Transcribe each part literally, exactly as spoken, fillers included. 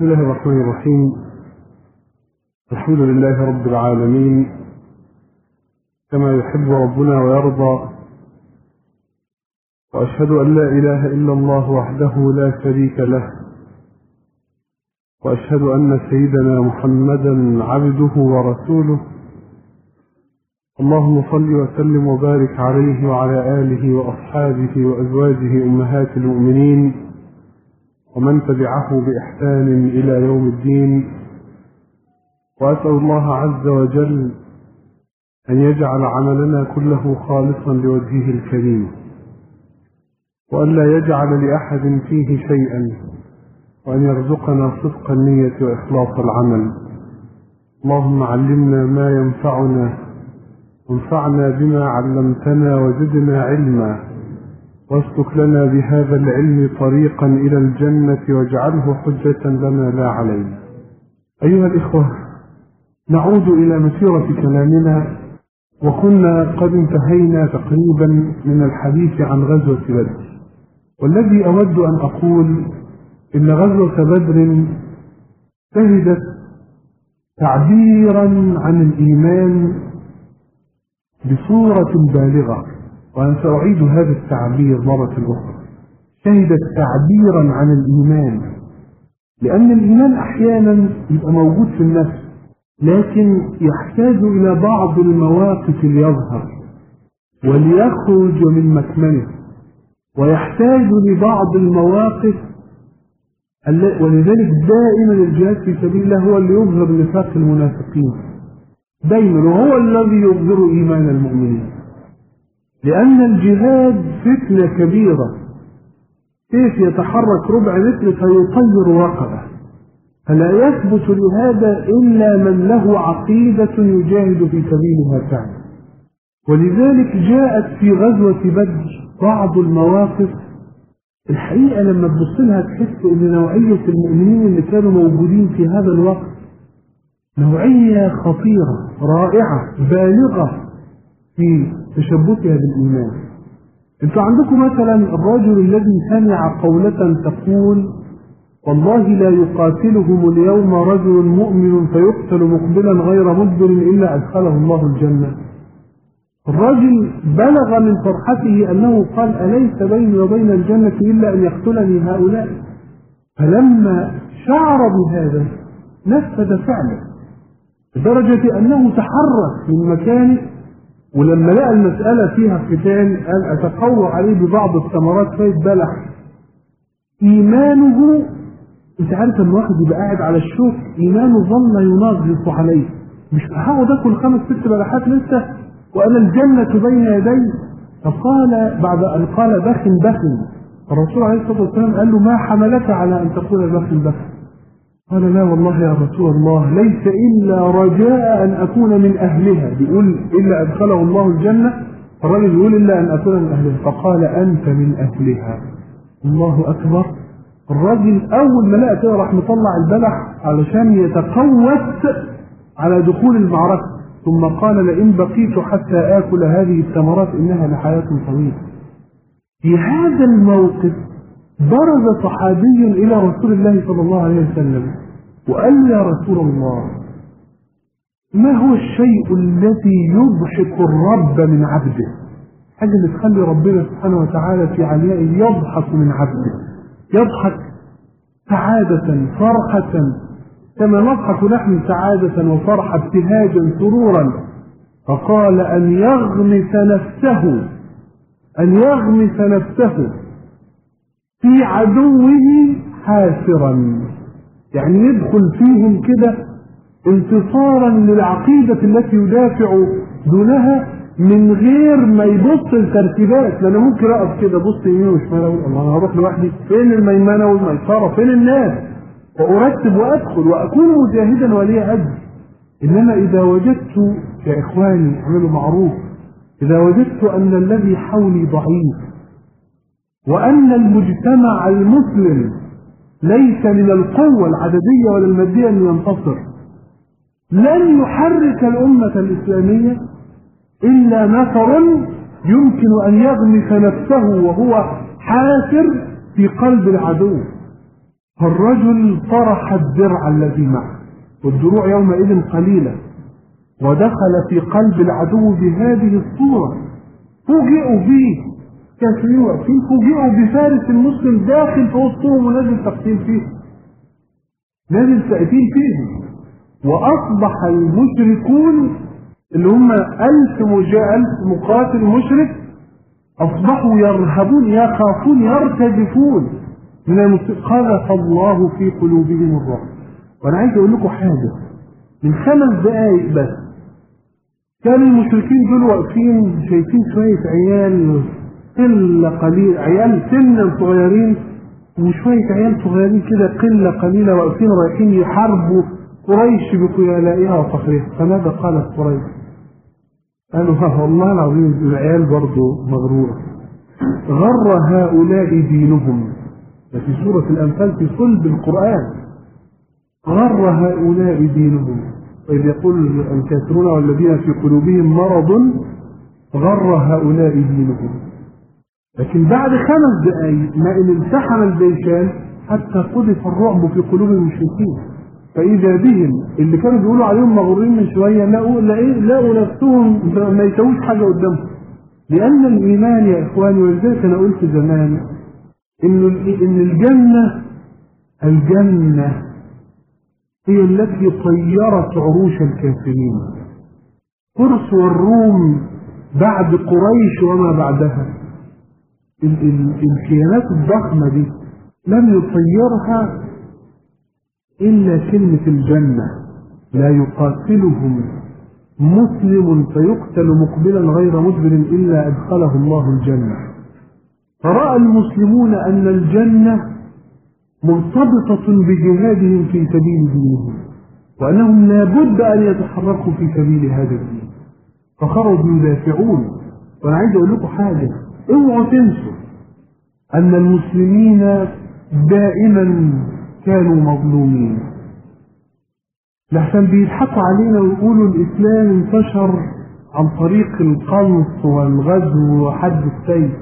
بسم الله الرحمن الرحيم. الحمد لله رب العالمين كما يحب ربنا ويرضى، وأشهد أن لا إله إلا الله وحده لا شريك له، وأشهد أن سيدنا محمدا عبده ورسوله. اللهم صل وسلم وبارك عليه وعلى آله وأصحابه وأزواجه أمهات المؤمنين ومن تبعه بإحسان إلى يوم الدين. وأسأل الله عز وجل أن يجعل عملنا كله خالصا لوجهه الكريم، وأن لا يجعل لأحد فيه شيئا، وأن يرزقنا صدق النية وإخلاص العمل. اللهم علمنا ما ينفعنا، وانفعنا بما علمتنا، وزدنا علما، واسلك لنا بهذا العلم طريقا إلى الجنة، واجعله حجة لنا لا علينا. أيها الإخوة، نعود إلى مسيرة كلامنا، وكنا قد انتهينا تقريبا من الحديث عن غزوة بدر. والذي أود أن أقول إن غزوة بدر شهدت تعبيرا عن الإيمان بصورة بالغة، وأنا سأعيد هذا التعبير مرة أخرى. شهدت تعبيرا عن الإيمان، لأن الإيمان أحيانا يبقى موجود في النفس، لكن يحتاج إلى بعض المواقف ليظهر وليخرج من مكمنه، ويحتاج لبعض المواقف، ولذلك دائما الجهاد في سبيل الله هو اللي يظهر نفاق المنافقين دائما، وهو الذي يظهر إيمان المؤمنين. لأن الجهاد فتنة كبيرة، كيف يتحرك ربع متر فيطير وقعه، فلا يثبت لهذا إلا من له عقيدة يجاهد في سبيلها فعلا. ولذلك جاءت في غزوة بدر بعض المواقف الحقيقة لما تبص لها تحس إن نوعية المؤمنين اللي كانوا موجودين في هذا الوقت نوعية خطيرة رائعة بالغة في تشبثها بالإيمان. انتوا عندكم مثلا الرجل الذي سمع قولة تقول: والله لا يقاتلهم اليوم رجل مؤمن فيقتل مقبلا غير مدبر إلا أدخله الله الجنة. الرجل بلغ من فرحته أنه قال: أليس بيني وبين الجنة إلا أن يقتلني هؤلاء؟ فلما شعر بهذا نفذ فعله، لدرجة أنه تحرك من مكانه، ولما لقى المسألة فيها قتال قال: أتقوى عليه ببعض الثمرات فيتبلع. إيمانه، أنت عارف أن واحد يبقى قاعد على الشوك إيمانه ظل ينغص عليه، مش هقعد آكل خمس ست بلحات لسه وأنا الجنة بين يدي. فقال بعد أن قال: بخ بخ، الرسول عليه الصلاة والسلام قال له: ما حملك على أن تقول بخ بخ؟ قال: لا والله يا رسول الله، ليس إلا رجاء أن أكون من أهلها. بيقول إلا أدخله الله الجنة، الرجل يقول إلا أن أكون من أهلها. فقال: أنت من أهلها. الله أكبر. الرجل أول ما لقى كده راح مطلع البلح علشان يتقوت على دخول المعركة، ثم قال: لئن بقيت حتى آكل هذه الثمرات إنها لحياة طويلة. في هذا الموقف برز صحابي إلى رسول الله صلى الله عليه وسلم وقال: يا رسول الله، ما هو الشيء الذي يضحك الرب من عبده؟ حاجة اللي تخلي ربنا سبحانه وتعالى في عليائه يضحك من عبده، يضحك سعادة فرحة كما نضحك نحن سعادة وفرحة ابتهاجا سرورا. فقال: أن يغمس نفسه أن يغمس نفسه في عدوه حاسرا، يعني يدخل فيهم كده انتصارا للعقيدة التي يدافع دونها من غير ما يبص الترتيبات. لأنه ممكن أقف كده بص يمين وشمال، الله أنا هروح لوحدي، فين الميمنة والميسرة، فين الناس، وأرتب وأدخل وأكون مجاهدا ولي أجر. إنما إذا وجدت يا إخواني اعملوا معروف، إذا وجدت أن الذي حولي ضعيف، وأن المجتمع المسلم ليس من القوة العددية ولا المادية أن ينتصر، لن يحرك الأمة الإسلامية إلا نفر يمكن أن يغمس نفسه وهو حاسر في قلب العدو. فالرجل طرح الدرع الذي معه، والدروع يومئذ قليلة، ودخل في قلب العدو بهذه الصورة. فوجئوا به كافرين واقفين، فوجئوا بفارس المسلم داخل في وسطهم ونازل تقتيل فيه، نازل تقتيل فيه. وأصبح المشركون اللي هم ألف ألف مقاتل مشرك أصبحوا يرهبون يخافون يرتجفون من المسلمين. قذف الله في قلوبهم الرعب. وأنا عايز أقول لكم حاجة، من خمس دقائق بس كانوا المشركين دول واقفين شايفين شوية عيال قلة قليل، عيال سنا صغيرين وشوية عيال صغيرين كده قلة قليلة واقفين رايحين يحاربوا قريش بخيلائها وفخرها. فماذا قالت قريش؟ قالوا ها والله العظيم العيال برضه مغرورة، غر هؤلاء دينهم. في سورة الأنفال في صلب القرآن، غر هؤلاء دينهم. وإذ يقول الكافرون والذين في قلوبهم مرض غر هؤلاء دينهم. لكن بعد خمس دقائق ما إن امتحن الجيشان حتى قذف الرعب في قلوب المشركين، فإذا بهم اللي كانوا بيقولوا عليهم مغرورين من شوية لقوا لقوا نفسهم ما يسويش حاجة قدامهم. لأن الإيمان يا إخواني، ولذلك أنا قلت زمان إن إن الجنة الجنة هي التي طيرت عروش الكافرين. فرس والروم بعد قريش وما بعدها الكيانات الضخمة دي لم يطيرها إلا كلمة الجنة. لا يقاتلهم مسلم فيقتل مقبلا غير مدبر إلا أدخله الله الجنة. فرأى المسلمون أن الجنة مرتبطة بجهادهم في سبيل دينهم، وأنهم لا بد أن يتحركوا في سبيل هذا الدين، فخرجوا يدافعون. وأنا عايز أقول لكم حاجة، اوعوا تنسوا أن المسلمين دائما كانوا مظلومين. لحسن بيضحكوا علينا ويقولوا الإسلام انتشر عن طريق القنص والغزو وحد السيف.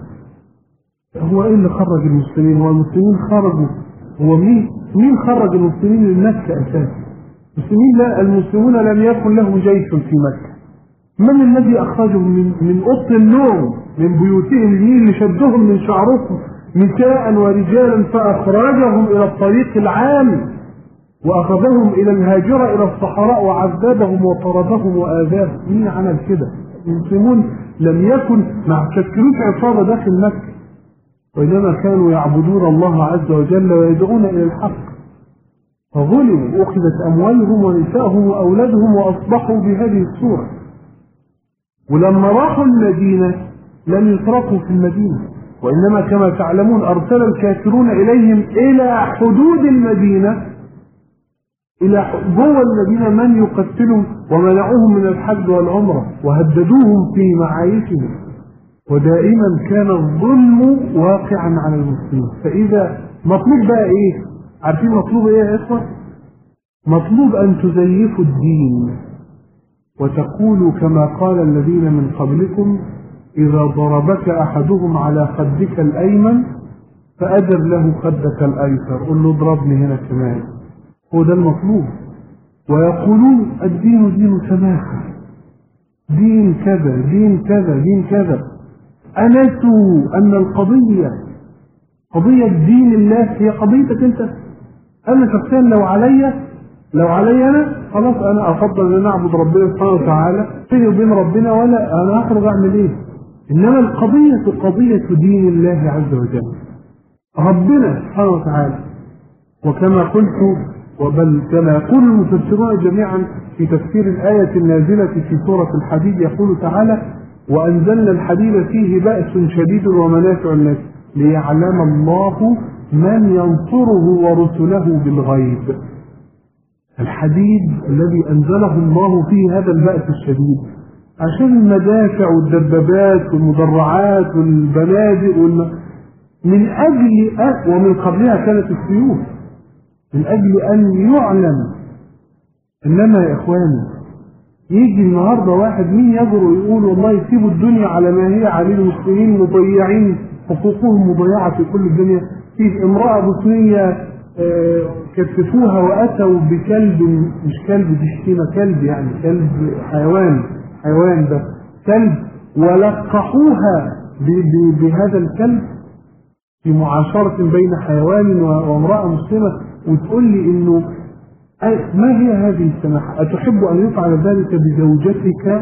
هو إيه اللي خرج المسلمين؟ هو المسلمين خرجوا، هو مين مين خرج المسلمين من مكة أساسا؟ المسلمين لا، المسلمون لم يكن لهم جيش في مكة. من الذي أخرجهم من من أوضة النوم من بيوتهم؟ مين اللي شدهم من شعرهم نساء ورجالا فأخرجهم إلى الطريق العام وأخذهم إلى الهاجرة إلى الصحراء وعذبهم وطردهم وآذاهم؟ مين عمل كده؟ المسلمون لم يكن ما تشكلوش عصابة داخل مكة، وإنما كانوا يعبدون الله عز وجل ويدعون إلى الحق. فظلموا وأخذت أموالهم ونسائهم وأولادهم وأصبحوا بهذه الصورة. ولما راحوا المدينة لم يتركوا في المدينة، وإنما كما تعلمون أرسل الكافرون إليهم إلى حدود المدينة، إلى جوه المدينة من يقتلهم ومنعوهم من الحج والعمرة وهددوهم في معايشهم. ودائما كان الظلم واقعا على المسلمين. فإذا مطلوب بقى إيه؟ عارفين مطلوب إيه يا إخوة؟ مطلوب أن تزيفوا الدين وتقولوا كما قال الذين من قبلكم: إذا ضربك أحدهم على خدك الأيمن فأدر له خدك الأيسر. قل له اضربني هنا كمان. هو ده المطلوب. ويقولون الدين دين سماحة، دين كذا دين كذا دين كذا. أنسوا أن القضية قضية دين الله هي قضيتك أنت. أنا شخصيا لو علي لو علي أنا خلاص أنا أفضل أن أعبد ربنا سبحانه وتعالى بيني وبين ربنا، ولا أنا أخرج أعمل إيه؟ إنما القضية قضية دين الله عز وجل، ربنا سبحانه وتعالى. وكما قلت وبل كما يقول المفسرون جميعا في تفسير الآية النازلة في سورة الحديد، يقول تعالى: وأنزلنا الحديد فيه بأس شديد ومنافع الناس ليعلم الله من ينصره ورسله بالغيب. الحديد الذي أنزله الله فيه هذا البأس الشديد عشان المدافع والدبابات والمدرعات والبنادق والم... من أجل أ... ومن قبلها كانت السيوف، من أجل أن يعلم. إنما يا إخواني يجي النهاردة واحد مين يجر ويقول والله يسيبوا الدنيا على ما هي عليه، المسلمين مضيعين حقوقهم مضيعة في كل الدنيا. في امرأة بوسنية كتفوها وأتوا بكلب، مش كلب دي شتيمة، كلب يعني كلب حيوان، حيوان ده كلب، ولقحوها بهذا الكلب في معاشرة بين حيوان وامرأة مسلمة، وتقول لي إنه ما هي هذه السماحة؟ أتحب أن يفعل ذلك بزوجتك،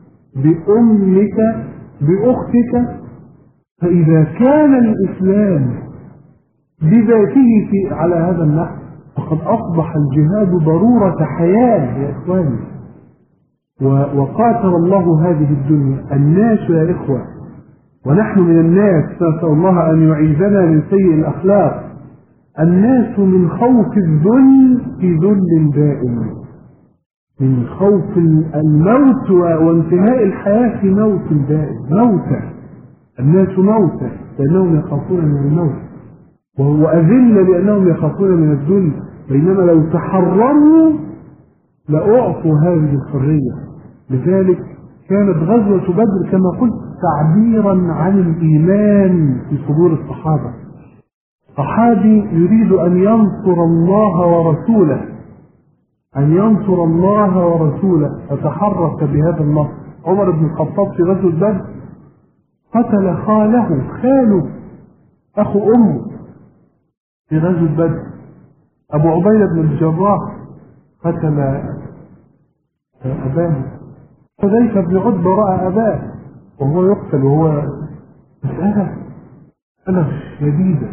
بأمك، بأختك؟ فإذا كان الإسلام بذاته في على هذا النحو فقد أصبح الجهاد ضرورة حياة يا إخواني. وقاتل الله هذه الدنيا الناس يا إخوة، ونحن من الناس، نسأل الله أن يعيذنا من سيء الأخلاق. الناس من خوف الذل في ذل دائم، من خوف الموت وانتهاء الحياة في موت دائم، موتى. الناس موتى لأنهم يخافون من الموت، وهو أذل لأنهم يخافون من الذل، بينما لو تحرروا لأعطوا هذه الحرية. لذلك كانت غزوة بدر كما قلت تعبيرا عن الإيمان في صدور الصحابة. صحابي يريد أن ينصر الله ورسوله، أن ينصر الله ورسوله، فتحرك بهذا النصر. عمر بن الخطاب في غزوة بدر قتل خاله، خاله أخو أمه في غزوة بدر. أبو عبيدة بن الجراح قتل أباه. حذيفة بن عتبة رأى أباه وهو يقتل، وهو مسألة ألم شديدة.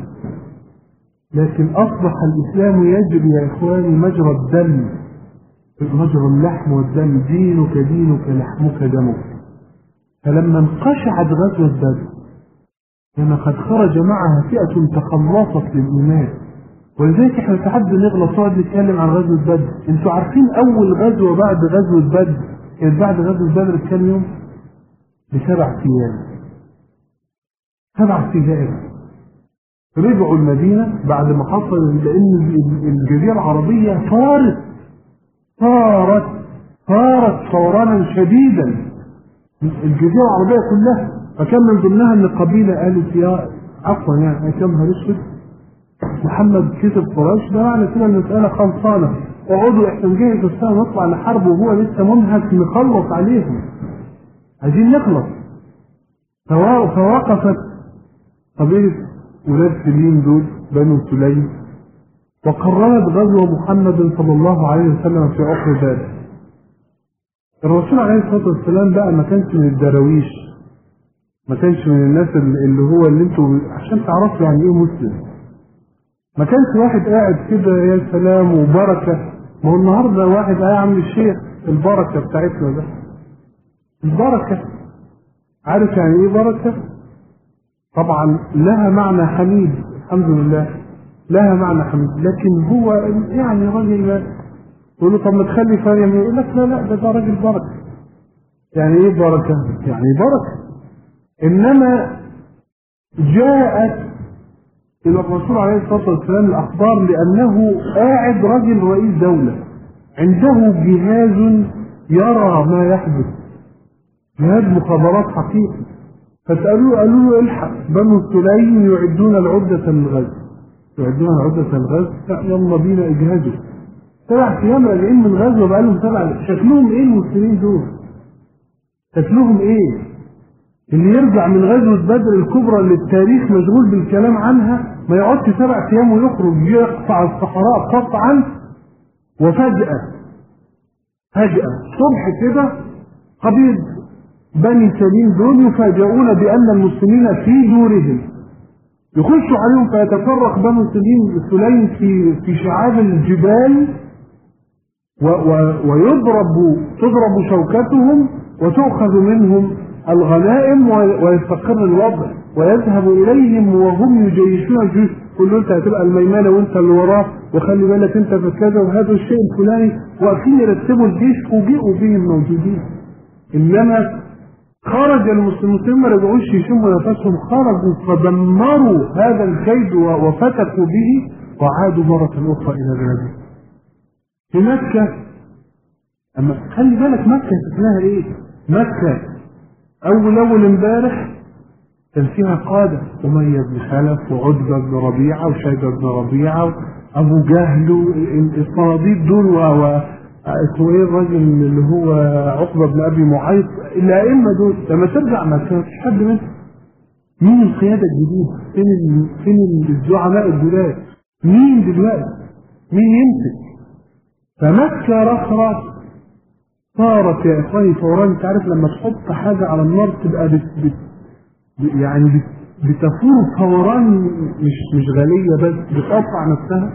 لكن أصبح الإسلام يجري يا إخواني مجرى الدم، مجرى اللحم والدم، دينك دينك لحمك دمك. فلما انقشعت غزوة بدر لما قد خرج معها فئة تخلصت للإيمان، ولذلك احنا ساعات بنغلط نقعد نتكلم عن غزوة بدر. انتوا عارفين أول غزوة بعد غزوة بدر كانت بعد غزوة بدر بكام يوم؟ بسبع أيام. سبع أيام رجعوا المدينة بعد ما حصل، لأن الجزيرة العربية صارت صارت صارت فورانا شديدا، الجزيرة العربية كلها. فكان من ضمنها ان قبيلة قالت يا عفوا يعني كمها الاسود محمد كسب قريش، ده معنى كده المسألة خلصانة، اقعدوا احنا نجهز السنة نطلع لحرب وهو لسه منهك نخلص عليهم، عايزين نخلص. فوقفت قبيلة ولاد سليم دول بنو سليم وقررت غزو محمد صلى الله عليه وسلم في عقر بدر. الرسول عليه الصلاة والسلام بقى ما كانش من الدراويش، ما كانش من الناس اللي هو اللي انتوا عشان تعرفوا يعني ايه مسلم. ما كانش واحد قاعد كده يا سلام وبركة. ما هو النهارده واحد قاعد عامل الشيخ البركة بتاعتنا ده، البركة عارف يعني ايه بركة؟ طبعا لها معنى حميد، الحمد لله لها معنى حميد، لكن هو يعني راجل يقول له طب ما تخلي فلان يقول لك لا لا ده ده راجل بركة. يعني ايه بركة؟ يعني بركة. انما جاءت الى الرسول عليه الصلاة والسلام الاخبار لانه قاعد راجل رئيس دولة عنده جهاز يرى ما يحدث، جهاز مخابرات حقيقي. فسألوه قالوا له الحق بنو سليم يعدون العدة للغزو، يعدون العدة للغزو، يلا بينا اجهزوا. سبع ايام راجعين من غزوة بقالهم سبع، شكلهم ايه المسلمين دول؟ شكلهم ايه؟ اللي يرجع من غزوة بدر الكبرى اللي التاريخ مشغول بالكلام عنها ما يقعدش سبع ايام ويخرج يقطع الصحراء قطعا، وفجأة فجأة صبح كده قبيل بني سليم دول يفاجئون بأن المسلمين في دورهم، يخشوا عليهم فيتفرق بنو سليم سليم في في شعاب الجبال و و ويضرب تضرب شوكتهم وتؤخذ منهم الغنائم ويستقر الوضع، ويذهب إليهم وهم يجيشون الجيش، كل انت هتبقى الميمنة وانت اللي وراه، وخلي بالك انت في كذا وهذا الشيء الفلاني، واقفين يرتبوا الجيش فوجئوا بهم موجودين. انما خرج المسلمين ما رجعوش يشموا نفسهم، خرجوا فدمروا هذا الكيد وفتكوا به وعادوا مرة أخرى إلى بلادهم. في مكة أما خلي بالك مكة شكلها إيه؟ مكة أول أول امبارح كان فيها قادة، أمية بن خلف وعتبة بن ربيعة وشيبة بن ربيعة وأبو جهل والصناديد دول و اسمه ايه الراجل اللي هو عقبة بن أبي معيط، الأئمة دول لما ترجع ما كانش حد منهم. مين القيادة الجديدة؟ فين فين الزعماء الجداد؟ مين دلوقتي؟ مين يمسك؟ فمكة رخرة صارت يا إخواني فوران. أنت عارف لما تحط حاجة على النار تبقى بت بت يعني بت بتفور فوران، مش مش غالية بس بتقطع نفسها.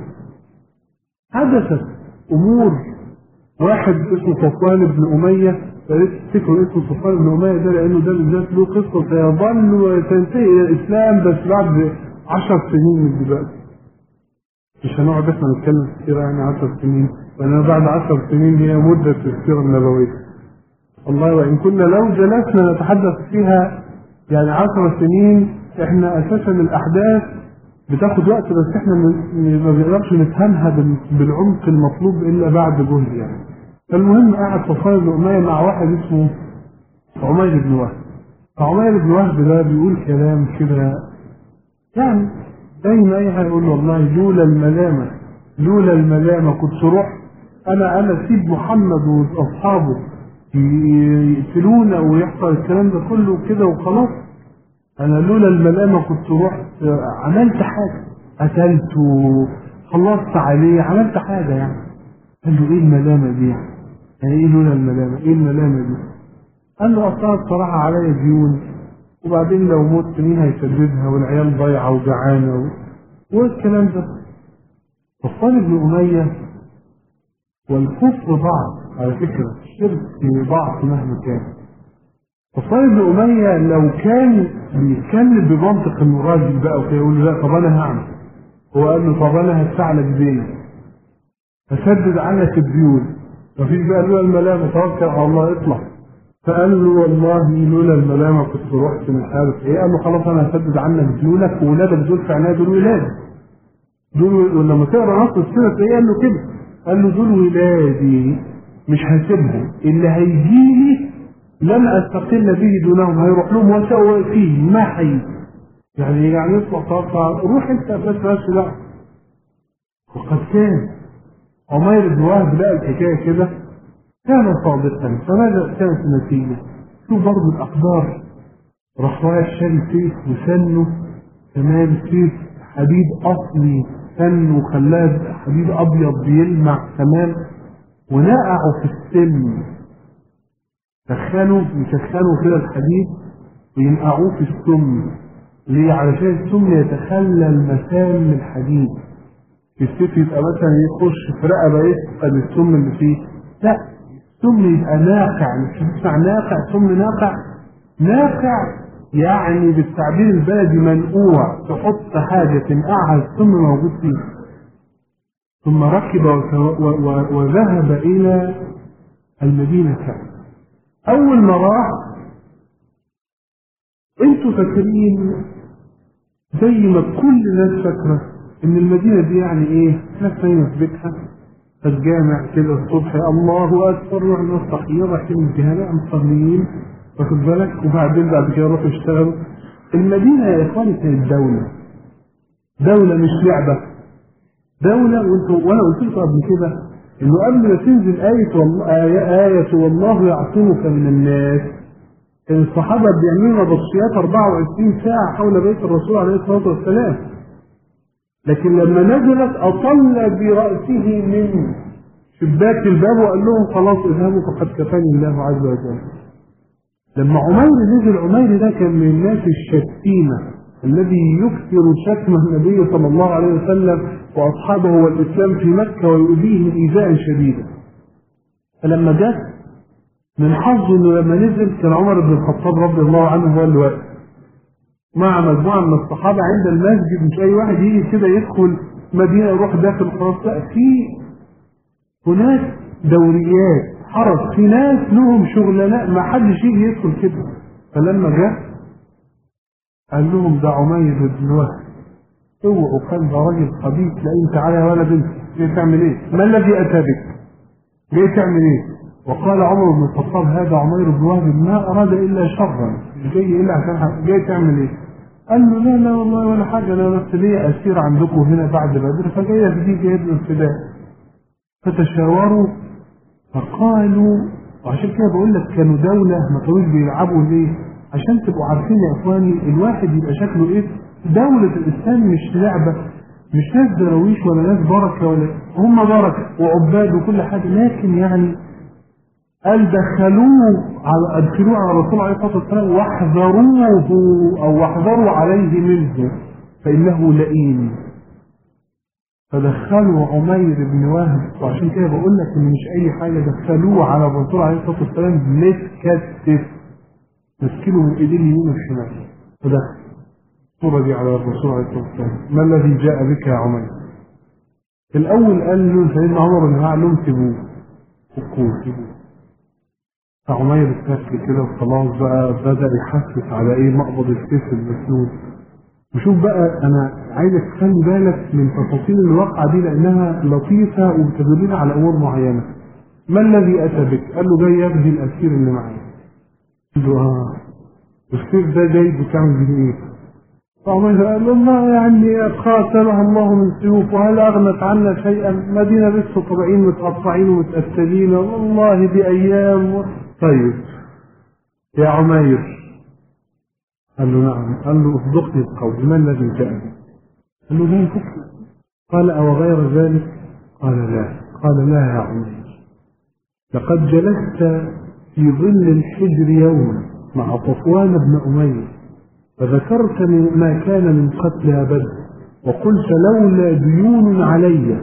حدثت أمور. واحد اسمه صفوان بن أمية، تفتكروا اسمه صفوان بن أمية ده لأنه ده بالذات له قصة سيظل وتنتهي إلى الإسلام بس بعد عشر سنين من دلوقتي. مش هنقعد احنا نتكلم في السيرة يعني عشر سنين، لأن بعد عشر سنين هي مدة السيرة النبوية. والله وإن كنا لو جلسنا نتحدث فيها يعني عشر سنين، احنا أساسا الأحداث بتاخد وقت بس احنا ما بنقدرش نفهمها بالعمق المطلوب إلا بعد جهد يعني. فالمهم قاعد صفوان بن أمية مع واحد اسمه عمير بن وهب. فعمير بن وهب ده بيقول كلام كده يعني دايما ايه هيقول له والله لولا الملامة لولا الملامة كنت رحت انا انا سيب محمد واصحابه يقتلونا ويحصل الكلام ده كله كده وخلاص. انا لولا الملامة كنت رحت عملت حاجة، قتلت وخلصت عليه، عملت حاجة يعني. قال له ايه الملامة دي يعني؟ يعني ايه لولا الملامة؟ ايه الملامة دي؟ قال له اصلا الصراحة عليا ديون، وبعدين لو مت مين هيسددها والعيال ضايعة وجعانة والكلام ده. صفوان بن أمية والكفر ضعف على فكرة، الشرك ضعف مهما كان. صفوان بن أمية لو كان بيتكلم بمنطق انه راجل بقى وكده يقول له لا طب انا هعمل، هو قال له طب انا هدفع لك دين، هسدد عنك الديون، مفيش بقى لولا الملامة توكل على الله اطلع. فقال له والله لولا الملامة كنت رحت مش عارف ايه. قال له خلاص انا هسدد عنك ديونك وولادك دول في عناية، دول ولادي دول، ولما تقرا نص السنة ايه قال له كده، قال له دول ولادي مش هسيبهم، اللي هيجيلي لن استقل به دونهم، هيروح لهم وسوء فيه ما حي يعني يعني يطلع طاقة روح انت بس بس لا. وقد كان عمير بن وهب لقى الحكاية كده كان صادقا. فماذا كانت النتيجة؟ شوف برضه الأقدار. راح رايح شاري سيف وسنه كمان سيف حديد أصلي، سنه وخلاه حديد أبيض بيلمع تمام، ونقعوا في السن، سخنوا يسخنوا كده الحديد وينقعوه في السم. ليه؟ علشان السم يتخلى مسام من الحديد. السيف يبقى مثلا يخش في رقبة يفقد السم اللي فيه، لا السم يبقى ناقع. مش تسمع ناقع؟ سم ناقع، ناقع يعني بالتعبير البلدي منقوع، تحط حاجة تنقعها السم موجود فيه. ثم ركب وذهب إلى المدينة كاملة. أول ما راح انتوا فاكرين زي ما كل الناس فاكرة ان المدينة دي يعني ايه؟ ناس نايمة في بيتها، الجامع كده الصبح الله اكبر يروح الناس صحيين رايحين الجهاز مصليين واخد بالك، وبعدين بعد كده يروحوا يشتغلوا. المدينة يا اخواني كانت دولة، دولة مش لعبة، دولة. وانتوا وانا قلت لكم قبل كده انه قبل ما تنزل آية والله آية, آية والله يعصمك من الناس، كان الصحابة بيعملوا نبطشيات أربعة وعشرين ساعة حول بيت الرسول عليه الصلاة والسلام. لكن لما نزلت أطل برأسه من شباك الباب وقال لهم خلاص اذهبوا فقد كفاني الله عز وجل. لما عمير نزل، عمير ده كان من الناس الشتيمة الذي يكثر شتم النبي صلى الله عليه وسلم وأصحابه والإسلام في مكة ويؤذيهم إيذاء شديدا. فلما جاء من حظه انه لما نزل كان عمر بن الخطاب رضي الله عنه هو اللي واقف مع مجموعه من الصحابه عند المسجد. مش اي واحد يجي كده يدخل مدينه يروح داخل خلاص، لا، في هناك دوريات حرس، في ناس لهم شغلانات ما حدش يجي يدخل كده. فلما جاء قال لهم ده عمير بن وهب، اوعوا كان ده راجل خبيث، لا انت تعالى يا ولد انت جاي تعمل ايه؟ ما الذي اتى بك؟ جاي تعمل ايه؟ وقال عمر بن الخطاب هذا عمير بن وهب ما أراد إلا شرا، مش جاي إلا عشان جاي تعمل إيه؟ قال له لا لا والله ولا حاجة، أنا بس ليه أسير عندكم هنا بعد بدر فجاية دي جايب له الفداء. فتشاوروا فقالوا، وعشان كده بقول لك كانوا دولة ما كانوش بيلعبوا ليه؟ عشان تبقوا عارفين يا إخواني الواحد يبقى شكله إيه؟ دولة الإسلام مش لعبة، مش ناس دراويش ولا ناس بركة، ولا هم بركة وعباد وكل حاجة، لكن يعني قال دخلوه على ادخلوه على الرسول عليه الصلاه والسلام واحذروه او واحذروا عليه منه فانه لئيم. فدخلوا عمير بن وهب، وعشان كده بقول لك ان مش اي حاجه، دخلوه على الرسول عليه الصلاه والسلام متكتف، مسكينه من ايديه اليمين والشمال. فدخل الصوره دي على الرسول عليه الصلاه والسلام، ما الذي جاء بك يا عمير؟ الاول قال له سيدنا عمر بن قال لهم سيبوه فكوه سيبوه. فعمير اتكل كده وخلاص بقى بدأ يحسس على ايه مقبض السيف المسنون. وشوف بقى انا عايزك تخلي بالك من تفاصيل الواقعة دي لانها لطيفة وبتدلنا على امور معينة. ما الذي اتى بك؟ قال له جاي يبهي الاسير اللي معايا. قال له اه السيف ده جاي بتعمل بيه ايه؟ فعمير قال له الله يعني قاتلها الله من سيوف وهل اغنت عنا شيئا؟ مدينة لسه طبيعين متقطعين ومتأثرين والله بأيام و... طيب يا عمير. قال له نعم. قال له اصدقني القول، ما الذي جاء؟ قال له لا فكر. قال او غير ذلك؟ قال لا. قال لا يا عمير، لقد جلست في ظل الحجر يوما مع صفوان بن أمية فذكرت ما كان من قتل بدر وقلت لولا ديون علي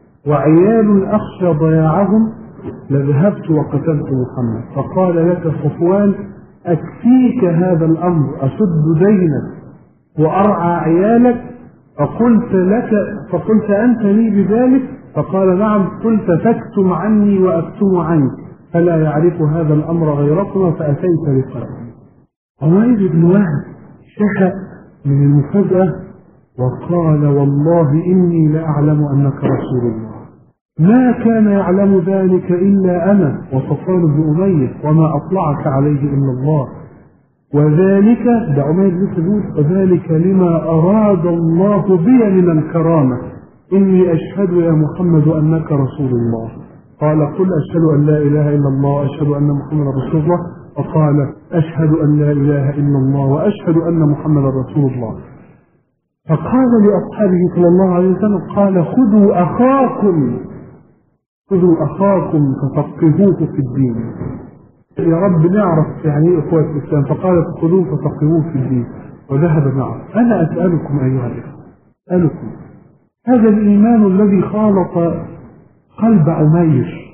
وعيال اخشى ضياعهم لذهبت وقتلت محمد. فقال لك صفوان أكفيك هذا الأمر، أسد دينك وأرعى عيالك؟ فقلت لك فقلت أنت لي بذلك؟ فقال نعم. قلت تكتم عني وأكتم عنك فلا يعرف هذا الأمر غيركما فأتيت لقتلي. عمير بن وهب شكأ من المفاجأة وقال والله إني لأعلم أنك رسول الله. ما كان يعلم ذلك إلا أنا وصفوان بن أمية وما أطلعك عليه إلا الله، وذلك ده عمير بن سعود وذلك لما أراد الله بي من الكرامة، إني أشهد يا محمد أنك رسول الله. قال قل أشهد أن لا إله إلا الله وأشهد أن محمد رسول الله. وقال أشهد أن لا إله إلا الله وأشهد أن محمد رسول الله. فقال لأصحابه صلى الله عليه وسلم قال خذوا أخاكم خذوا أخاكم ففقهوه في الدين. يا رب نعرف يعني ايه إخوة الإسلام. فقال خذوه ففقهوه في الدين وذهب معه. أنا أسألكم أيها الإخوة، أسألكم هذا الإيمان الذي خالط قلب عمير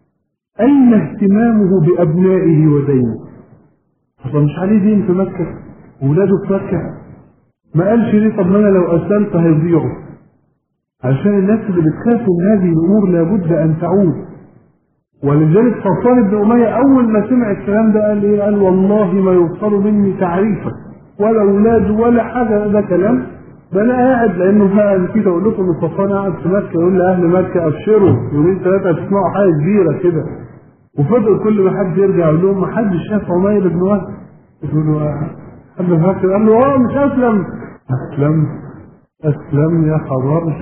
أين اهتمامه بأبنائه ودينه؟ أصلا مش عليه دين في مكة وولاده في مكة؟ ما قالش ليه طب ما أنا لو أسلمت هيضيعوا؟ عشان الناس اللي بتخاف من هذه الأمور لابد أن تعود. ولذلك صفوان بن أمية أول ما سمع الكلام ده قال إيه؟ قال والله ما يوصل مني تعريفا ولا أولاد ولا حاجة. ده كلام ده أنا قاعد لأنه بقى كده أقول لكم إن صفوان قاعد في مكة يقول لأهل مكة أبشروا يومين ثلاثة تسمعوا حاجة كبيرة كده. وفضل كل ما حد يرجع يقول لهم ما حدش شاف عمير بن وهب. يقولوا حد فاكر؟ قال له اه مش أسلم. أسلم أسلم يا خبر.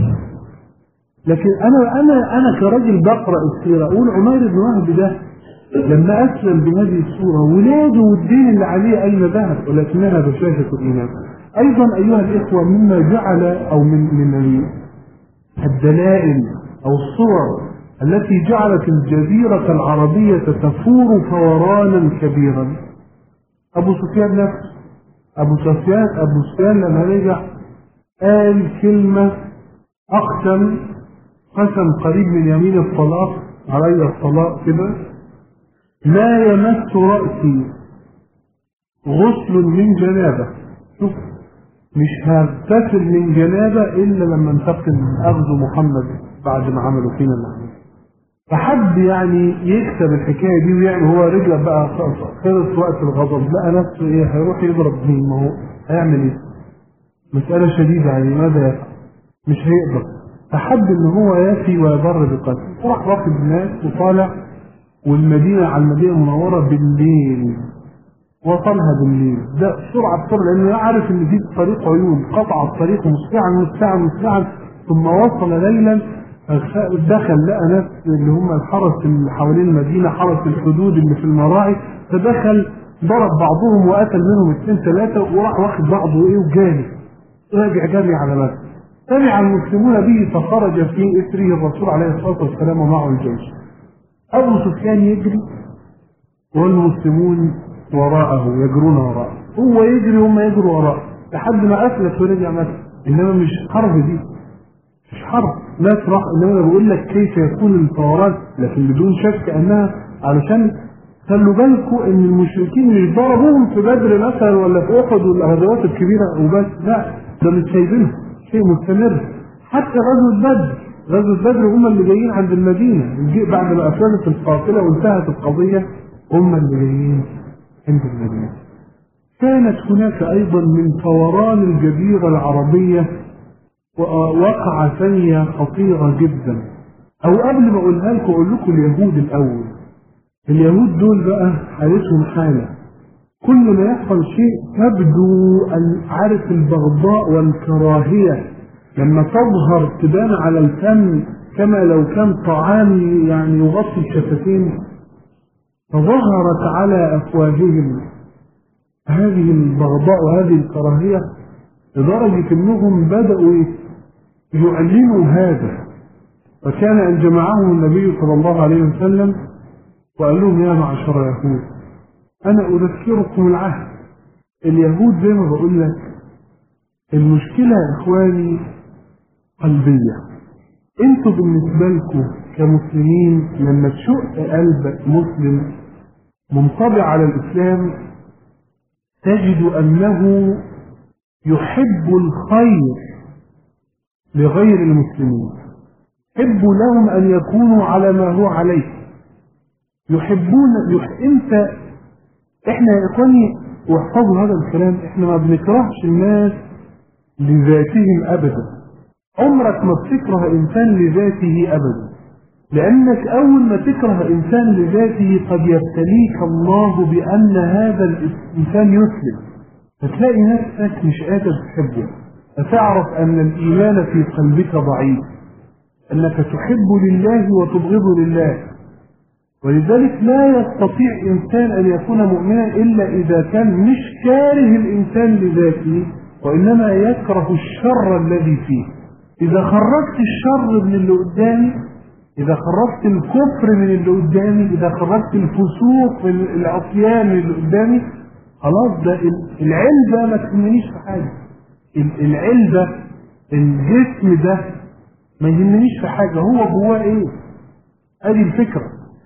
لكن أنا أنا أنا كراجل بقرأ السيرة أقول عمير بن وهب ده لما أسلم بهذه الصورة ولاده والدين اللي عليه أين ذهب؟ ولكنها بشاشة الإيمان. أيضا أيها الإخوة مما جعل أو من من الدلائل أو الصور التي جعلت الجزيرة العربية تفور فورانا كبيرا أبو سفيان نفسه. أبو سفيان أبو سفيان لما رجع قال كلمة أقسم قسم قريب من يمين الطلاق علي الطلاق كده لا يمس رأسي غسل من جنابه. شوف مش هغتسل من جنابه إلا لما انتقل من أخذ محمد بعد ما عملوا فينا النحن. فحد يعني يكسب الحكاية دي ويعني هو رجل بقى خلص وقت الغضب لقى نفسه ايه هيروح يضرب مين؟ ما هو هيعمل ايه؟ مسألة شديدة يعني ماذا يفعل؟ مش هيقدر. فحب ان هو يافي ويضر بقتل. راح راكب الناس وطالع والمدينة على المدينة المنورة بالليل وصلها بالليل، ده سرعة بسرعة لأنه عارف إن دي طريق عيون، قطع الطريق مسرعا مسرعا مسرعا ثم وصل ليلا. دخل لقى ناس اللي هم الحرس اللي حوالين المدينة، حرس الحدود اللي في المراعي، فدخل ضرب بعضهم وقتل منهم اثنين ثلاثة وراح واخد بعضه ايه وجاري راجع جري على مكة. تبع المسلمون به فخرج في اثره الرسول عليه الصلاة والسلام ومعه الجيش. أبو سفيان يجري والمسلمون وراءه يجرون وراءه، هو يجري وهم يجروا وراءه لحد ما أفلت ورجع مكة. إنما مش حرب دي، مش حرب ناس راح، إنما أنا بقول لك كيف يكون الفوران، لكن بدون شك أنها علشان خلوا بالكم إن المشركين مش ضربوهم في بدر مثلا ولا في أحد والغزوات الكبيرة وبس، لا ده مش سايبينهم، شيء مستمر. حتى غزوة بدر، غزوة بدر هم اللي جايين عند المدينة بعد ما أفلت القافلة وانتهت القضية، هم اللي جايين عند المدينة. كانت هناك أيضا من فوران الجزيرة العربية وقع ثانية خطيرة جدا. أو قبل ما أقولها لكم أقول لكم اليهود الأول. اليهود دول بقى حالتهم حالة، كل ما يحصل شيء تبدو عارف البغضاء والكراهية لما تظهر تبان على الفم كما لو كان طعام يعني يغطي الشفتين، فظهرت على أفواههم هذه البغضاء وهذه الكراهية لدرجة أنهم بدأوا يعلنوا هذا. فكان أن جمعهم النبي صلى الله عليه وسلم وقال لهم يا معشر يهود أنا أذكركم العهد. اليهود زي ما بقول لك المشكلة يا إخواني قلبية. انتوا بالنسبة لكم كمسلمين لما تشق قلب مسلم منطبع على الإسلام تجد أنه يحب الخير لغير المسلمين، يحب لهم أن يكونوا على ما هو عليه، يحبون يح... انت احنا يا اخواني واحفظوا هذا الكلام، احنا ما بنكرهش الناس لذاتهم ابدا. عمرك ما بتكره انسان لذاته ابدا، لانك اول ما تكره انسان لذاته قد يبتليك الله بان هذا الانسان يسلم، فتلاقي نفسك مش قادر تحبه، فتعرف ان الايمان في قلبك ضعيف، انك تحب لله وتبغض لله. ولذلك لا يستطيع إنسان أن يكون مؤمنا إلا إذا كان مش كاره الإنسان لذاته وإنما يكره الشر الذي فيه. إذا خرجت الشر من اللي قدامي، إذا خرجت الكفر من اللي قدامي، إذا خرجت الفسوق من العصيان من اللي قدامي، خلاص ده العلبة ما تهمنيش في حاجة. العلبة الجسم ده ما يهمنيش في حاجة، هو جواه إيه؟ هذه الفكرة.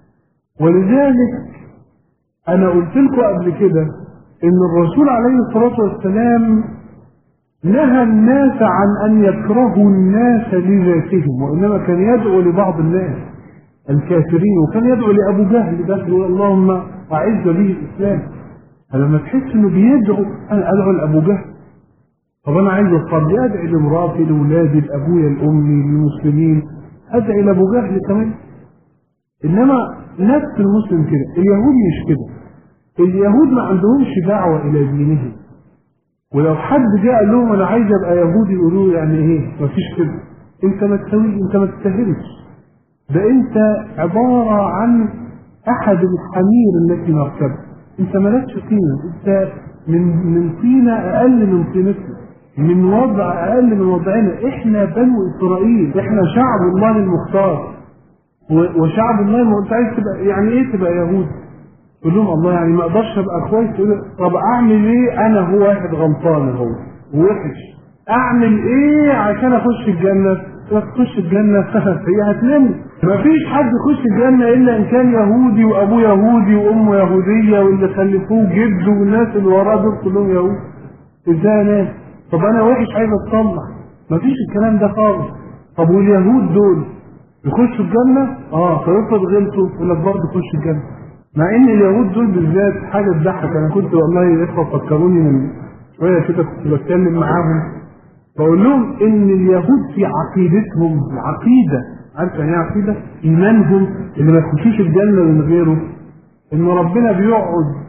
ولذلك أنا قلت لكم قبل كده إن الرسول عليه الصلاة والسلام نهى الناس عن أن يكرهوا الناس لذاتهم، وإنما كان يدعو لبعض الناس الكافرين، وكان يدعو لأبو جهل ده يقول اللهم أعز به الإسلام. فلما تحس إنه بيدعو أنا أدعو لأبو جهل، طب أنا عايز أصلي أدعي لمراتي لأولادي لأبويا لأمي للمسلمين، أدعي لأبو جهل كمان. إنما نفس المسلم كده، اليهود مش كده. اليهود ما عندهمش دعوة إلى دينهم، ولو حد جاء قال لهم أنا عايز أبقى يهودي يقولوا يعني إيه؟ مفيش كده. أنت ما تسوي، أنت ما تستاهلش، ده أنت عبارة عن أحد الحمير التي نركبها، أنت مالكش قيمة، أنت من من طينة أقل من طينتنا، من وضع أقل من وضعنا. إحنا بنو إسرائيل، إحنا شعب الله المختار وشعب الله. ما انت عايز تبقى يعني ايه تبقى يهودي؟ تقول لهم الله يعني ما اقدرش ابقى كويس؟ تقول طب اعمل ايه؟ انا هو واحد غلطان اهو ووحش، اعمل ايه عشان اخش الجنه؟ تخش الجنه هي هتلم. مفيش حد يخش الجنه الا ان كان يهودي وابوه يهودي وامه يهوديه واللي خلفوه جده والناس اللي وراه دول كلهم يهود. ازاي ناس؟ طب انا وحش عايز اتصلح؟ مفيش الكلام ده خالص. طب واليهود دول يخشوا الجنة؟ اه فيفرض غلطوا يقول لك برضه يخش الجنة. مع ان اليهود دول بالذات حاجة تضحك. انا كنت والله اخوة فكروني من شوية كده كنت بتكلم معاهم بقول لهم ان اليهود في عقيدتهم العقيدة، عارف يعني ايه عقيدة؟ ايمانهم اللي ما يخشوش الجنة من غيره ان ربنا بيقعد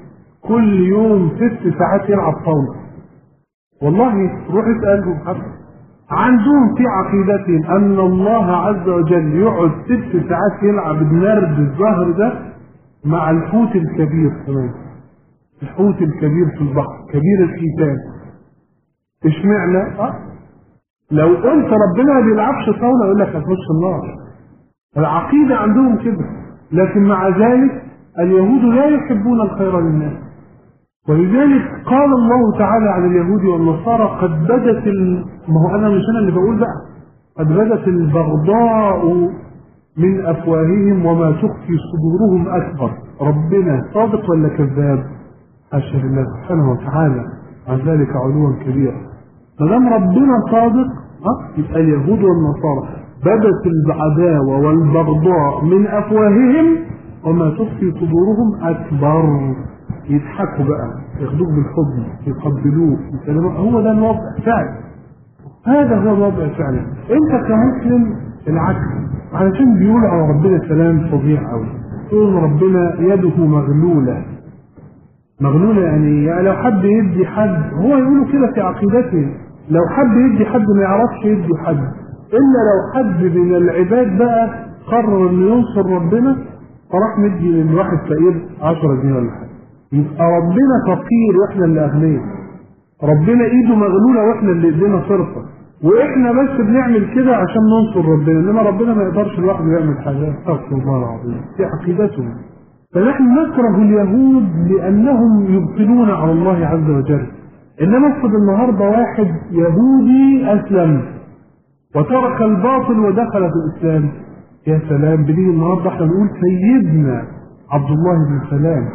كل يوم ست ساعات يلعب طاولة. والله روح اسألهم حتى عندهم في عقيدتهم أن الله عز وجل يقعد ست ساعات يلعب النرد الزهر ده مع الحوت الكبير كمان. الحوت الكبير في البحر كبير الحيتان. اشمعنى؟ اه لو قلت ربنا ما بيلعبش طاولة يقول لك هتخش النار. العقيدة عندهم كده. لكن مع ذلك اليهود لا يحبون الخير للناس، ولذلك قال الله تعالى عن اليهود والنصارى قد بدت ال... ما هو انا مش انا اللي بقول بقى، قد بدت البغضاء من افواههم وما تخفي صدورهم اكبر. ربنا صادق ولا كذاب؟ حاشا لله سبحانه وتعالى عن ذلك علوا كبيرا. ما دام ربنا صادق ها يبقى اليهود والنصارى بدت العداوه والبغضاء من افواههم وما تخفي صدورهم اكبر. يضحكوا بقى، ياخدوك بالحضن، يقبلوك، يسلموك. هو ده الوضع فعلا، هذا هو الوضع فعلا. انت كمسلم العكس، علشان بيقول على ربنا كلام فظيع قوي، يقول ربنا يده مغلوله. مغلوله يعني يعني لو حد يدي حد، هو يقولوا كده في عقيدته، لو حد يدي حد ما يعرفش يدي حد، الا لو حد من العباد بقى قرر انه ينصر ربنا فراح مدي للواحد فقير عشرة جنيه ولا حاجه، يبقى ربنا فقير واحنا اللي اغنياء. ربنا ايده مغلوله واحنا اللي ايدينا صرفه، واحنا بس بنعمل كده عشان ننصر ربنا، انما ربنا ما يقدرش الواحد يعمل حاجه. استغفر الله العظيم، دي عقيدتهم. فنحن نكره اليهود لانهم يبطلون على الله عز وجل. انما افرض النهارده واحد يهودي اسلم وترك الباطل ودخل في الاسلام، يا سلام، بنيجي النهارده احنا نقول سيدنا عبد الله بن سلام،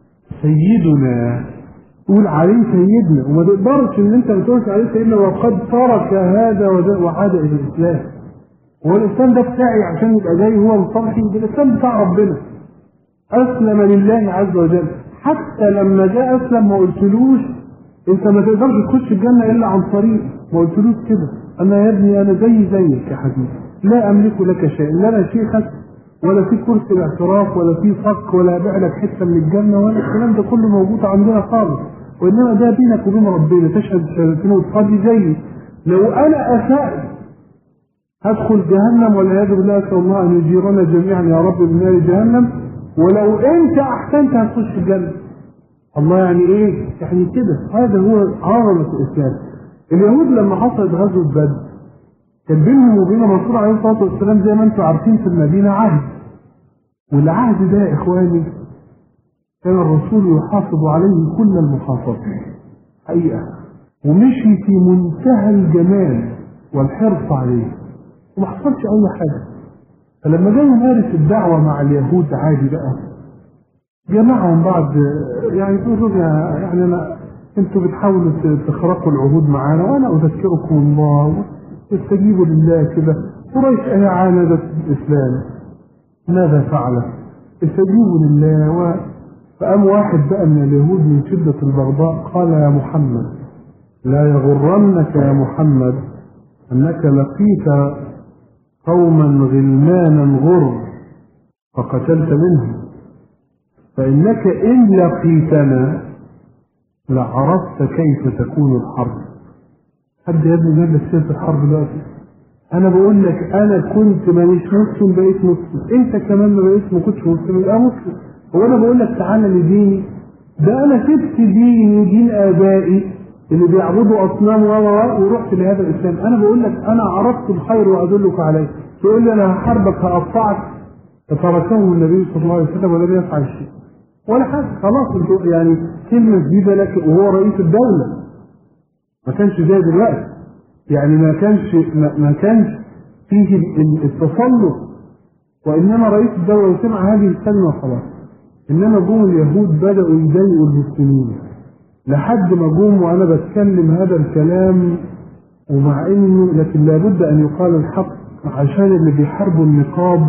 سيدنا، قول عليه سيدنا، وما تقدرش ان انت ما تقولش عليه سيدنا وقد ترك هذا وعاد الى الاسلام. هو الاسلام ده بتاعي عشان يبقى زي هو مصالحي؟ ده الاسلام بتاع ربنا. اسلم لله عز وجل. حتى لما جاء اسلم ما قلتلوش انت ما تقدرش تخش الجنه الا عن طريق، ما قلتلوش كده انا يا ابني انا زي زيك يا حبيبي، لا املك لك شيء، لا انا شيخك ولا في كرسي الاعتراف ولا في صك ولا ابيع لك حته من الجنه ولا الكلام ده كله موجود عندنا خالص، وانما ده بينك وبين ربنا. تشهد شهادتين وتصلي زيي. لو انا اسأت هدخل جهنم والعياذ بالله، اسال الله ان يجيرنا جميعا يا رب من نار جهنم، ولو انت احسنت هتخش الجنه. الله يعني ايه؟ يعني كده. هذا هو عظمه الاسلام. اليهود لما حصلت غزوه بدر كان بينهم وبين الرسول عليه الصلاه والسلام زي ما انتم عارفين في المدينه عهد، والعهد ده يا اخواني كان الرسول يحافظ عليه كل المحافظه حقيقه، ومشي في منتهى الجمال والحرص عليه وما حصلش اي حاجه. فلما جاي يمارس الدعوه مع اليهود عادي بقى، جمعهم بعض يعني تقولوا يعني انا انتوا بتحاولوا تخرقوا العهود معانا وانا اذكركم الله واستجيبوا لله كده. قريش اهي عاندت الاسلام، ماذا فعلت؟ استجيبوا لله. و... فقام واحد بقى من اليهود من شده البغضاء قال يا محمد لا يغرنك يا محمد انك لقيت قوما غلمانا غر فقتلت منهم، فانك ان لقيتنا لعرفت كيف تكون الحرب. حد يا ابني جاب لك سيره الحرب دلوقتي؟ انا بقول لك انا كنت مانيش مسلم بقيت مسلم، انت كمان ما بقيت ما كنتش مسلم يبقى مسلم. هو انا بقول لك تعالى لديني؟ ده انا سبت ديني ودين ابائي اللي بيعبدوا اصنام ورحت لهذا الاسلام. انا بقول لك انا عرفت الخير وادلك عليه، تقول لي انا هحاربك هقطعك. فتركه النبي صلى الله عليه وسلم ولم يفعل شيء ولا حاجه، خلاص انتوا يعني كلمه جديده لك وهو رئيس الدوله. ما كانش زي دلوقتي، يعني ما كانش ما, ما كانش فيه التسلط، وانما رئيس الدوله وسمع هذه الكلمه خلاص. انما جم اليهود بداوا يضايقوا المسلمين لحد ما جم وانا بتكلم هذا الكلام، ومع انه لكن لابد ان يقال الحق عشان اللي بيحاربوا النقاب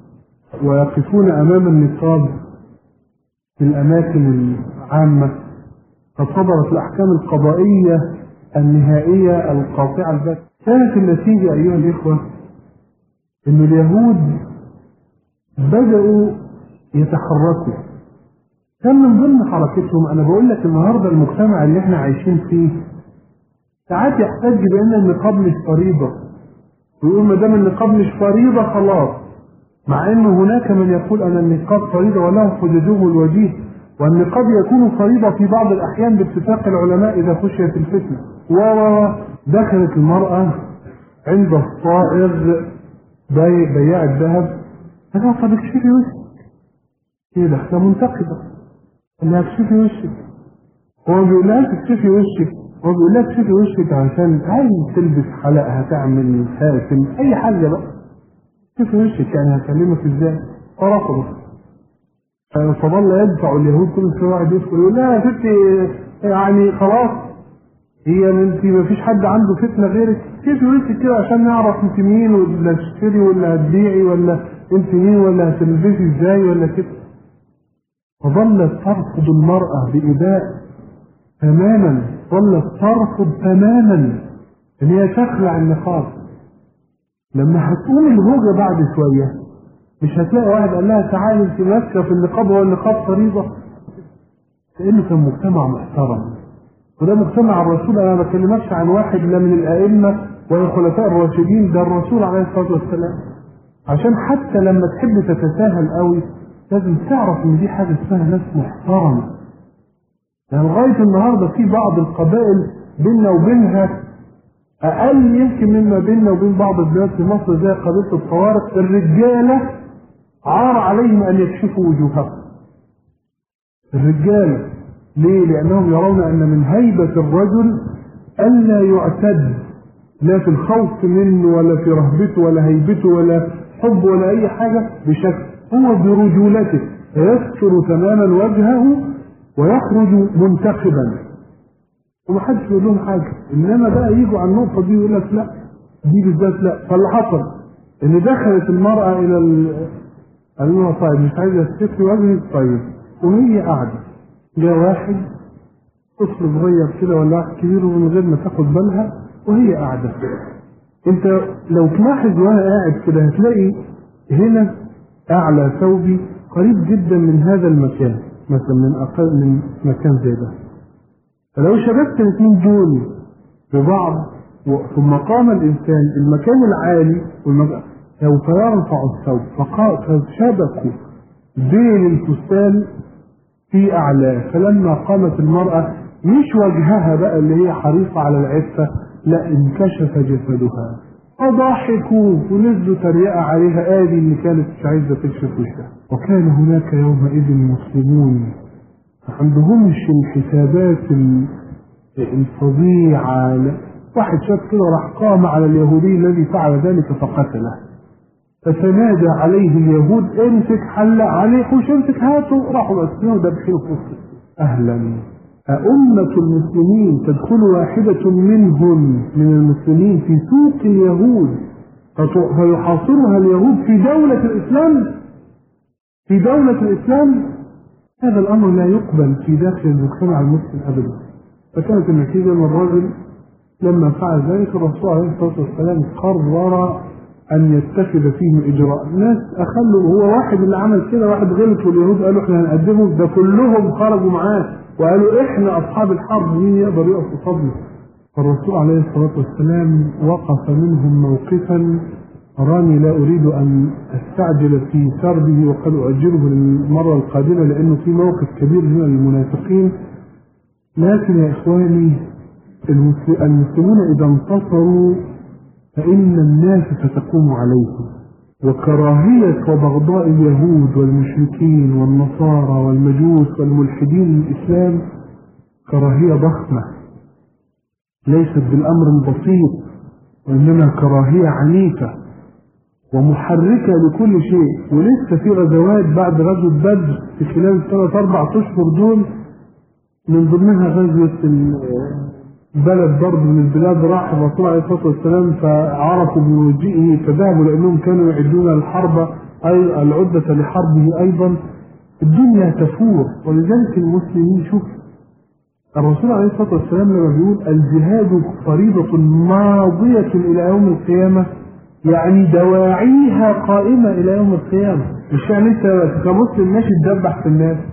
ويقفون امام النقاب في الاماكن العامه فصدرت الاحكام القضائيه النهائيه القاطعه البتة. كانت النتيجه ايها الاخوه ان اليهود بداوا يتحركوا كان من ضمن حركتهم. انا بقول لك النهارده المجتمع اللي احنا عايشين فيه ساعات يحتاج بان النقاب مش فريضه، ويقول ما دام النقاب مش فريضه خلاص، مع انه هناك من يقول ان النقاب فريضه وله حدوده الوجيه، والنقاب يكون فريضه في بعض الاحيان باتفاق العلماء اذا خشيت الفتنه. و دخلت المراه عند الصائغ بياع الذهب، قال طب اكشفي وشك، هي داخله منتقبه، قال لها اكشفي وشك. هو بيقول لها تكشفي وشك، هو بيقول لها اكشفي وشك عشان عايز تلبس حلقها، تعمل خاتم، اي حاجه بقى، اكشفي وشك يعني هكلمك ازاي؟ فرفضت. فظل يدفع اليهود كل شويه واحد يدخل يقول لها يا ستي يعني خلاص، هي انت ما فيش حد عنده فتنه غيرك، كيف وشك كده عشان نعرف انت مين، ولا تشتري ولا هتبيعي، ولا انت مين، ولا هتلبسي ازاي، ولا كده. فظلت ترفض المراه بإباء تماما، ظلت ترفض تماما ان هي تخلع النقاب. لما هتقوم الهوجه بعد شويه مش هتلاقي واحد قال لها تعالي انت ماسكه في النقاب، هو النقاب فريضه، لانه كان مجتمع محترم. وده مجتمع الرسول. انا ما بكلمكش عن واحد لا من الائمه ولا الخلفاء الراشدين، ده الرسول عليه الصلاه والسلام. عشان حتى لما تحب تتساهل قوي لازم تعرف ان دي حاجه اسمها ناس محترمه. يعني لغايه النهارده في بعض القبائل بيننا وبينها اقل يمكن مما بيننا وبين بعض البلاد في مصر، زي قبيله الطوارق، الرجاله عار عليهم ان يكشفوا وجوههم. الرجاله ليه؟ لانهم يرون ان من هيبه الرجل الا يعتد لا في الخوف منه ولا في رهبته ولا هيبته ولا حب ولا اي حاجه بشكل، هو برجولته يستر تماما وجهه ويخرج منتخبا ومحدش يقول لهم حاجه. انما بقى يجوا على النقطه دي يقول لك لا، دي بالذات لا. فاللي حصل ان دخلت المراه الى ال... قالوا لها طيب مش عايزه تستر وجهك، طيب. وهي قاعده جاء واحد طفل صغير كده ولا واحد كبير ومن غير ما تاخد بالها وهي قاعده. انت لو تلاحظ وانا قاعد كده هتلاقي هنا اعلى ثوبي قريب جدا من هذا المكان، مثلا من اقل من مكان زي ده. فلو شبكت الاثنين دول ببعض ثم قام الانسان المكان العالي والمكان سوف يرفع الثوب، فشبكوا بين الفستان في اعلاه. فلما قامت المرأة مش وجهها بقى اللي هي حريصة على العفة، لا، انكشف جسدها، فضحكوا ونزلوا تريقة عليها، ادي اللي كانت مش عايزة تكشف وجهها. وكان هناك يومئذ مسلمون ما عندهمش الحسابات الفظيعة. واحد شاف كده راح قام على اليهودي الذي فعل ذلك فقتله، فتنادى عليه اليهود امسك حلق عليه وش امسك هاته، راحوا مسكينه ودبحينه في وسط. اهلا أمة المسلمين تدخل واحدة منهم من المسلمين في سوق اليهود فيحاصرها اليهود في دولة الإسلام، في دولة الإسلام. هذا الأمر لا يقبل في داخل المجتمع المسلم أبدا. فكانت النتيجة أن الرجل لما فعل ذلك الرسول عليه الصلاة والسلام قرر أن يتخذ فيه إجراء. الناس أخلوا، هو واحد اللي عمل كده، واحد غلط واليهود قالوا احنا هنقدمه، ده كلهم خرجوا معاه وقالوا احنا أصحاب الحرب، مين يقدر يقف قصادنا؟ فالرسول عليه الصلاة والسلام وقف منهم موقفا أراني لا أريد أن أستعجل في سرده وقد أؤجله للمرة القادمة، لأنه في موقف كبير من المنافقين. لكن يا إخواني المسلمون إذا انتصروا فإن الناس ستقوم عليهم، وكراهية وبغضاء اليهود والمشركين والنصارى والمجوس والملحدين للإسلام كراهية ضخمة ليست بالأمر البسيط، وإنما كراهية عنيفة ومحركة لكل شيء. ولسه في غزوات بعد غزوة بدر في خلال ثلاث أربع أشهر دول، من ضمنها غزوة بلد برضه من البلاد راح الرسول عليه الصلاة والسلام فعرفوا بمجيئه فذهبوا لأنهم كانوا يعدون الحرب أي العدة لحربه أيضا. الدنيا تفور، ولذلك المسلمين شوف الرسول عليه الصلاة والسلام لما بيقول الجهاد فريضة ماضية إلى يوم القيامة، يعني دواعيها قائمة إلى يوم القيامة. مش يعني أنت كمسلم ماشي تدبح في الناس،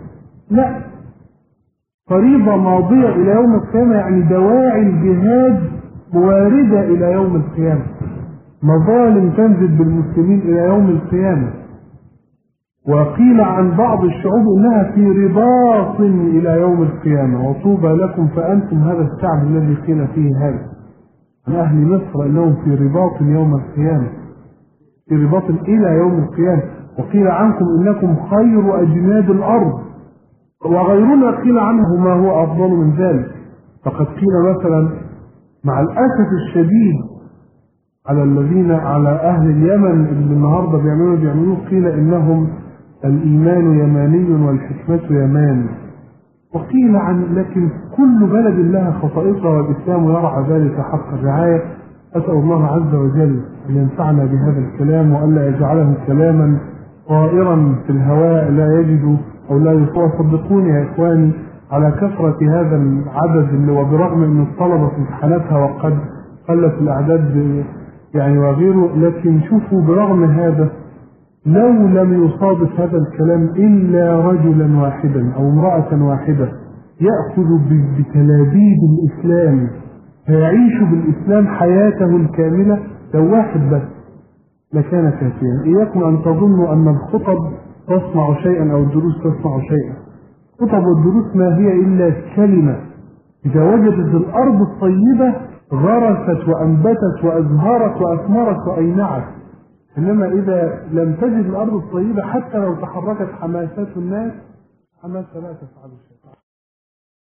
لا، فريضة ماضية إلى يوم القيامة، يعني دواعي الجهاد واردة إلى يوم القيامة، مظالم تنزل بالمسلمين إلى يوم القيامة. وقيل عن بعض الشعوب إنها في رباط إلى يوم القيامة، وطوبى لكم فأنتم هذا الشعب الذي قيل فيه هذا من أهل مصر إنهم في رباط يوم القيامة، في رباط إلى يوم القيامة. وقيل عنكم إنكم خير أجناد الأرض، وغيرنا قيل عنه ما هو أفضل من ذلك. فقد قيل مثلا مع الأسف الشديد على الذين على أهل اليمن اللي النهاردة بيعملوا بيعملوه قيل إنهم الإيمان يماني والحكمة يمان. وقيل عن لكن كل بلد لها خصائصها، والإسلام يرعى ذلك حق الرعاية. أسأل الله عز وجل أن ينفعنا بهذا الكلام وألا يجعله كلاما طائرا في الهواء لا يجد أو لا يصور. صدقوني يا إخواني على كثرة هذا العدد اللي وبرغم أن الطلبة في امتحاناتها وقد قلت الأعداد يعني وغيره، لكن شوفوا برغم هذا لو لم يصادف هذا الكلام إلا رجلا واحدا أو امرأة واحدة يأخذ بتلابيب الإسلام فيعيش بالإسلام حياته الكاملة، لو واحد بس لكان كافيا. إياكم أن تظنوا أن الخطب تصنع شيئا أو الدروس تصنع شيئا. الخطب والدروس ما هي إلا كلمة إذا وجدت الأرض الطيبة غرست وأنبتت وأزهرت وأثمرت وأينعت، إنما إذا لم تجد الأرض الطيبة حتى لو تحركت حماسات الناس حماسة لا تفعل شيء.